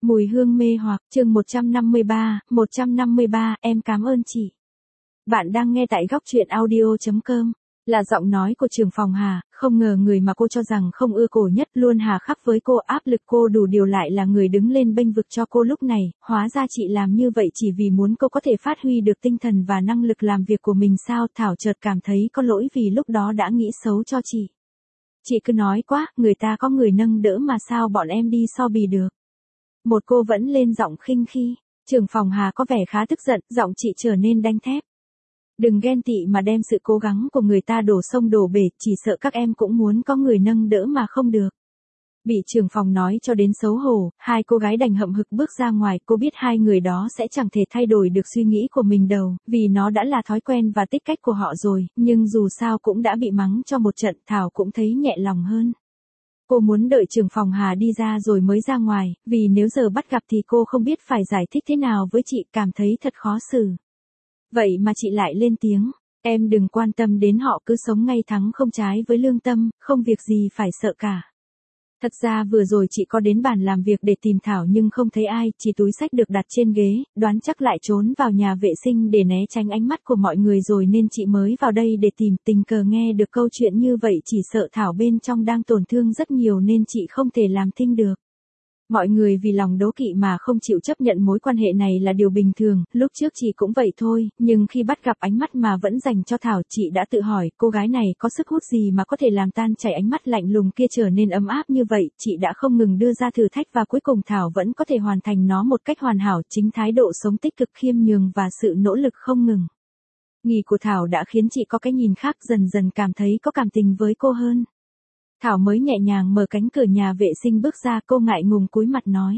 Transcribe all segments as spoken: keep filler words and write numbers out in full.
Mùi hương mê hoặc, chương một trăm năm mươi ba, một trăm năm mươi ba, em cảm ơn chị. Bạn đang nghe tại góc truyện audio chấm com. Là giọng nói của trưởng phòng Hà, không ngờ người mà cô cho rằng không ưa cô nhất luôn hà khắc với cô, áp lực cô đủ điều lại là người đứng lên bênh vực cho cô lúc này, hóa ra chị làm như vậy chỉ vì muốn cô có thể phát huy được tinh thần và năng lực làm việc của mình sao. Thảo chợt cảm thấy có lỗi vì lúc đó đã nghĩ xấu cho chị. Chị cứ nói quá, người ta có người nâng đỡ mà sao bọn em đi so bì được. Một cô vẫn lên giọng khinh khi, trưởng phòng Hà có vẻ khá tức giận, giọng chị trở nên đanh thép. Đừng ghen tị mà đem sự cố gắng của người ta đổ sông đổ bể, chỉ sợ các em cũng muốn có người nâng đỡ mà không được. Bị trưởng phòng nói cho đến xấu hổ, hai cô gái đành hậm hực bước ra ngoài, cô biết hai người đó sẽ chẳng thể thay đổi được suy nghĩ của mình đâu, vì nó đã là thói quen và tích cách của họ rồi, nhưng dù sao cũng đã bị mắng cho một trận, Thảo cũng thấy nhẹ lòng hơn. Cô muốn đợi trưởng phòng Hà đi ra rồi mới ra ngoài, vì nếu giờ bắt gặp thì cô không biết phải giải thích thế nào với chị, cảm thấy thật khó xử. Vậy mà chị lại lên tiếng, em đừng quan tâm đến họ, cứ sống ngay thẳng không trái với lương tâm, không việc gì phải sợ cả. Thật ra vừa rồi chị có đến bàn làm việc để tìm Thảo nhưng không thấy ai, chỉ túi xách được đặt trên ghế, đoán chắc lại trốn vào nhà vệ sinh để né tránh ánh mắt của mọi người rồi nên chị mới vào đây để tìm. Tình cờ nghe được câu chuyện như vậy, chỉ sợ Thảo bên trong đang tổn thương rất nhiều nên chị không thể làm thinh được. Mọi người vì lòng đố kỵ mà không chịu chấp nhận mối quan hệ này là điều bình thường, lúc trước chị cũng vậy thôi, nhưng khi bắt gặp ánh mắt mà vẫn dành cho Thảo, chị đã tự hỏi, cô gái này có sức hút gì mà có thể làm tan chảy ánh mắt lạnh lùng kia trở nên ấm áp như vậy. Chị đã không ngừng đưa ra thử thách và cuối cùng Thảo vẫn có thể hoàn thành nó một cách hoàn hảo, chính thái độ sống tích cực, khiêm nhường và sự nỗ lực không ngừng nghỉ của Thảo đã khiến chị có cái nhìn khác, dần dần cảm thấy có cảm tình với cô hơn. Thảo mới nhẹ nhàng mở cánh cửa nhà vệ sinh bước ra, cô ngại ngùng cúi mặt nói.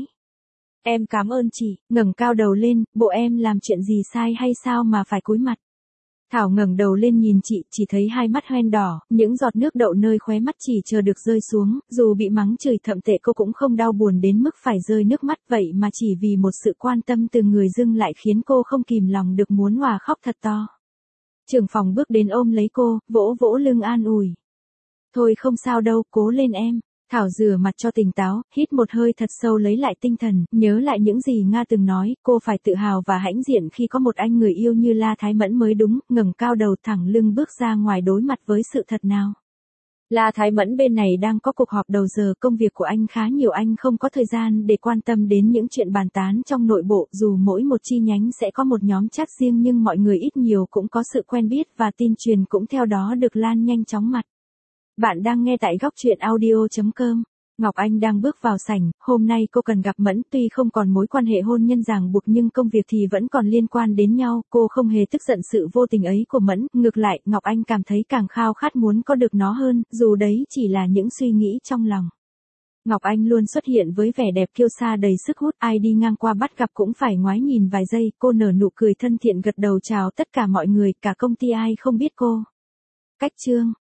Em cảm ơn chị, ngẩng cao đầu lên, bộ em làm chuyện gì sai hay sao mà phải cúi mặt. Thảo ngẩng đầu lên nhìn chị, chỉ thấy hai mắt hoen đỏ, những giọt nước đậu nơi khóe mắt chỉ chờ được rơi xuống, dù bị mắng chửi thậm tệ cô cũng không đau buồn đến mức phải rơi nước mắt, vậy mà chỉ vì một sự quan tâm từ người dưng lại khiến cô không kìm lòng được muốn òa khóc thật to. Trưởng phòng bước đến ôm lấy cô, vỗ vỗ lưng an ủi. Thôi không sao đâu, cố lên em. Thảo rửa mặt cho tỉnh táo, hít một hơi thật sâu lấy lại tinh thần, nhớ lại những gì Nga từng nói, cô phải tự hào và hãnh diện khi có một anh người yêu như La Thái Mẫn mới đúng, ngẩng cao đầu thẳng lưng bước ra ngoài đối mặt với sự thật nào. La Thái Mẫn bên này đang có cuộc họp đầu giờ, công việc của anh khá nhiều, anh không có thời gian để quan tâm đến những chuyện bàn tán trong nội bộ, dù mỗi một chi nhánh sẽ có một nhóm chat riêng nhưng mọi người ít nhiều cũng có sự quen biết và tin truyền cũng theo đó được lan nhanh chóng mặt. Bạn đang nghe tại góc truyện audio chấm com. Ngọc Anh đang bước vào sảnh, hôm nay cô cần gặp Mẫn, tuy không còn mối quan hệ hôn nhân ràng buộc nhưng công việc thì vẫn còn liên quan đến nhau, cô không hề tức giận sự vô tình ấy của Mẫn, ngược lại, Ngọc Anh cảm thấy càng khao khát muốn có được nó hơn, dù đấy chỉ là những suy nghĩ trong lòng. Ngọc Anh luôn xuất hiện với vẻ đẹp kiêu sa đầy sức hút, ai đi ngang qua bắt gặp cũng phải ngoái nhìn vài giây, cô nở nụ cười thân thiện gật đầu chào tất cả mọi người, cả công ty ai không biết cô. Cách chương